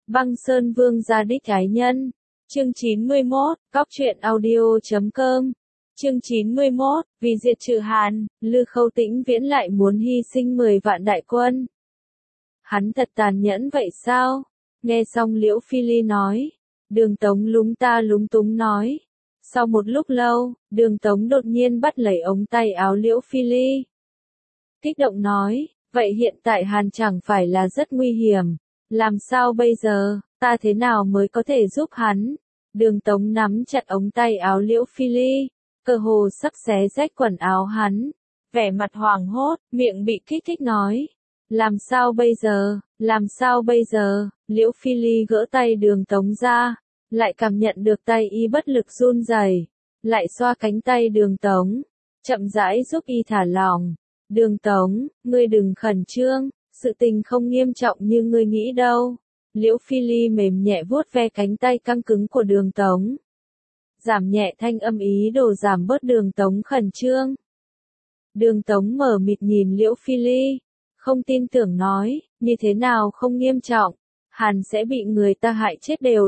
Băng Sơn Vương gia đích ái nhân. Chương 91, Cóc truyện audio.com. Chương 91, vì diệt trừ Hàn, Lư Khâu Tĩnh Viễn lại muốn hy sinh 10 vạn đại quân. Hắn thật tàn nhẫn vậy sao? Nghe xong Liễu Phi Ly nói. Đường Tống lúng ta lúng túng nói. Sau một lúc lâu, Đường Tống đột nhiên bắt lấy ống tay áo Liễu Phi Ly. Kích động nói, vậy hiện tại Hàn chẳng phải là rất nguy hiểm. Làm sao bây giờ, ta thế nào mới có thể giúp hắn? Đường Tống nắm chặt ống tay áo Liễu Phi Ly, cơ hồ sắp xé rách quần áo hắn. Vẻ mặt hoảng hốt, miệng bị kích thích nói. Làm sao bây giờ, làm sao bây giờ? Liễu Phi Ly gỡ tay Đường Tống ra, lại cảm nhận được tay y bất lực run rẩy, lại xoa cánh tay Đường Tống, chậm rãi giúp y thả lỏng. Đường Tống, ngươi đừng khẩn trương, sự tình không nghiêm trọng như ngươi nghĩ đâu. Liễu Phi Ly mềm nhẹ vuốt ve cánh tay căng cứng của Đường Tống, giảm nhẹ thanh âm ý đồ giảm bớt Đường Tống khẩn trương. Đường Tống mở mịt nhìn Liễu Phi Ly, không tin tưởng nói, như thế nào không nghiêm trọng, Hàn sẽ bị người ta hại chết đều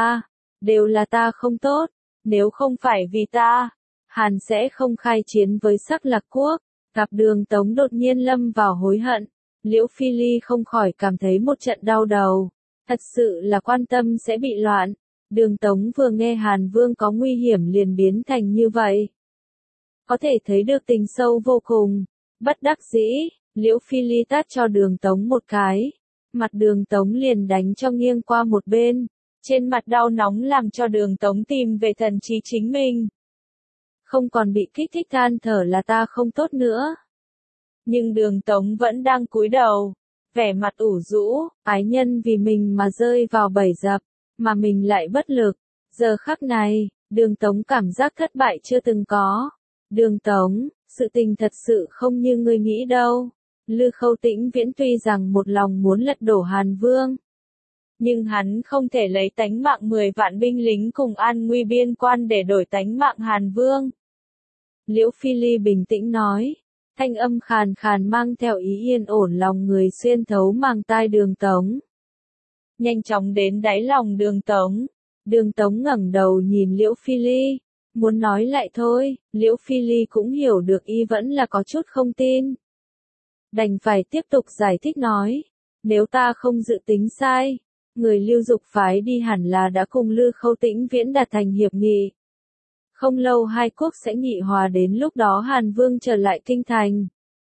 là ta không tốt, nếu không phải vì ta, Hàn sẽ không khai chiến với Sắc Lạc Quốc. Gặp Đường Tống đột nhiên lâm vào hối hận, Liễu Phi Ly không khỏi cảm thấy một trận đau đầu, thật sự là quan tâm sẽ bị loạn. Đường Tống vừa nghe Hàn Vương có nguy hiểm liền biến thành như vậy, có thể thấy được tình sâu vô cùng. Bất đắc dĩ, Liễu Phi Ly tát cho Đường Tống một cái, mặt Đường Tống liền đánh cho nghiêng qua một bên, trên mặt đau nóng làm cho Đường Tống tìm về thần trí chính mình. Không còn bị kích thích than thở là ta không tốt nữa. Nhưng Đường Tống vẫn đang cúi đầu, vẻ mặt ủ rũ, ái nhân vì mình mà rơi vào bẫy dập, mà mình lại bất lực. Giờ khắc này, Đường Tống cảm giác thất bại chưa từng có. Đường Tống, sự tình thật sự không như ngươi nghĩ đâu. Lư Khâu Tĩnh Viễn tuy rằng một lòng muốn lật đổ Hàn Vương, nhưng hắn không thể lấy tánh mạng 10 vạn binh lính cùng an nguy biên quan để đổi tánh mạng Hàn Vương. Liễu Phi Ly bình tĩnh nói, thanh âm khàn khàn mang theo ý yên ổn lòng người xuyên thấu màng tai Đường Tống. Nhanh chóng đến đáy lòng Đường Tống. Đường Tống ngẩng đầu nhìn Liễu Phi Ly, muốn nói lại thôi, Liễu Phi Ly cũng hiểu được y vẫn là có chút không tin. Đành phải tiếp tục giải thích nói, nếu ta không dự tính sai, người Lưu Dục phái đi hẳn là đã cùng Lư Khâu Tĩnh Viễn đạt thành hiệp nghị. Không lâu hai quốc sẽ nghị hòa, đến lúc đó Hàn Vương trở lại kinh thành.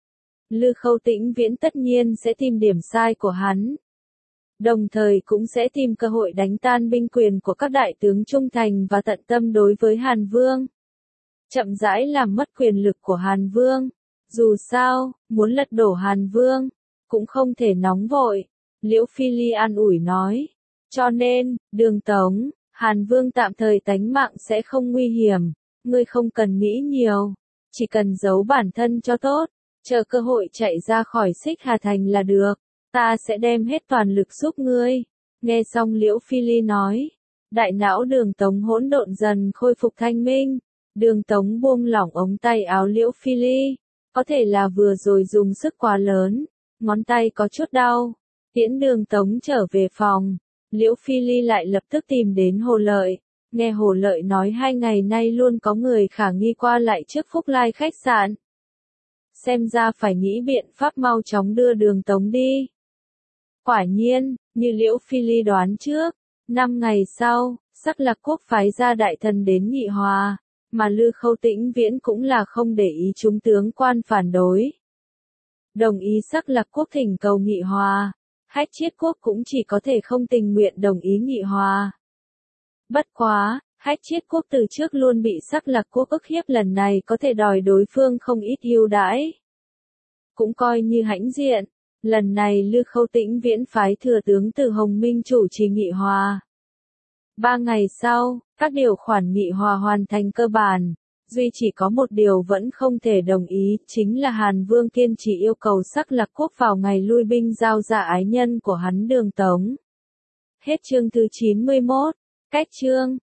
Lư Khâu Tĩnh Viễn tất nhiên sẽ tìm điểm sai của hắn, đồng thời cũng sẽ tìm cơ hội đánh tan binh quyền của các đại tướng trung thành và tận tâm đối với Hàn Vương, chậm rãi làm mất quyền lực của Hàn Vương. Dù sao, muốn lật đổ Hàn Vương, cũng không thể nóng vội. Liễu Phi Ly an ủi nói, cho nên, Đường Tống, Hàn Vương tạm thời tánh mạng sẽ không nguy hiểm, ngươi không cần nghĩ nhiều, chỉ cần giấu bản thân cho tốt, chờ cơ hội chạy ra khỏi Xích Hà Thành là được, ta sẽ đem hết toàn lực giúp ngươi. Nghe xong Liễu Phi Ly nói, đại não Đường Tống hỗn độn dần khôi phục thanh minh. Đường Tống buông lỏng ống tay áo Liễu Phi Ly, có thể là vừa rồi dùng sức quá lớn, ngón tay có chút đau. Tiễn Đường Tống trở về phòng, Liễu Phi Ly lại lập tức tìm đến Hồ Lợi. Nghe Hồ Lợi nói 2 ngày nay luôn có người khả nghi qua lại trước Phúc Lai khách sạn. Xem ra phải nghĩ biện pháp mau chóng đưa Đường Tống đi. Quả nhiên, như Liễu Phi Ly đoán trước, 5 ngày sau, Sắc Lạc Quốc phái ra đại thần đến nghị hòa, mà Lư Khâu Tĩnh Viễn cũng là không để ý chúng tướng quan phản đối. Đồng ý Sắc Lạc Quốc thỉnh cầu nghị hòa. Hách Chiết Quốc cũng chỉ có thể không tình nguyện đồng ý nghị hòa. Bất quá, Hách Chiết Quốc từ trước luôn bị Sắc Lạc Quốc ức hiếp, lần này có thể đòi đối phương không ít ưu đãi, cũng coi như hãnh diện. Lần này Lư Khâu Tĩnh Viễn phái thừa tướng Từ Hồng Minh chủ trì nghị hòa. 3 ngày sau, các điều khoản nghị hòa hoàn thành cơ bản, duy chỉ có một điều vẫn không thể đồng ý, chính là Hàn Vương kiên trì yêu cầu Sắc Lạc Quốc vào ngày lui binh giao ra ái nhân của hắn Đường Tống. Hết chương thứ 91, cách chương.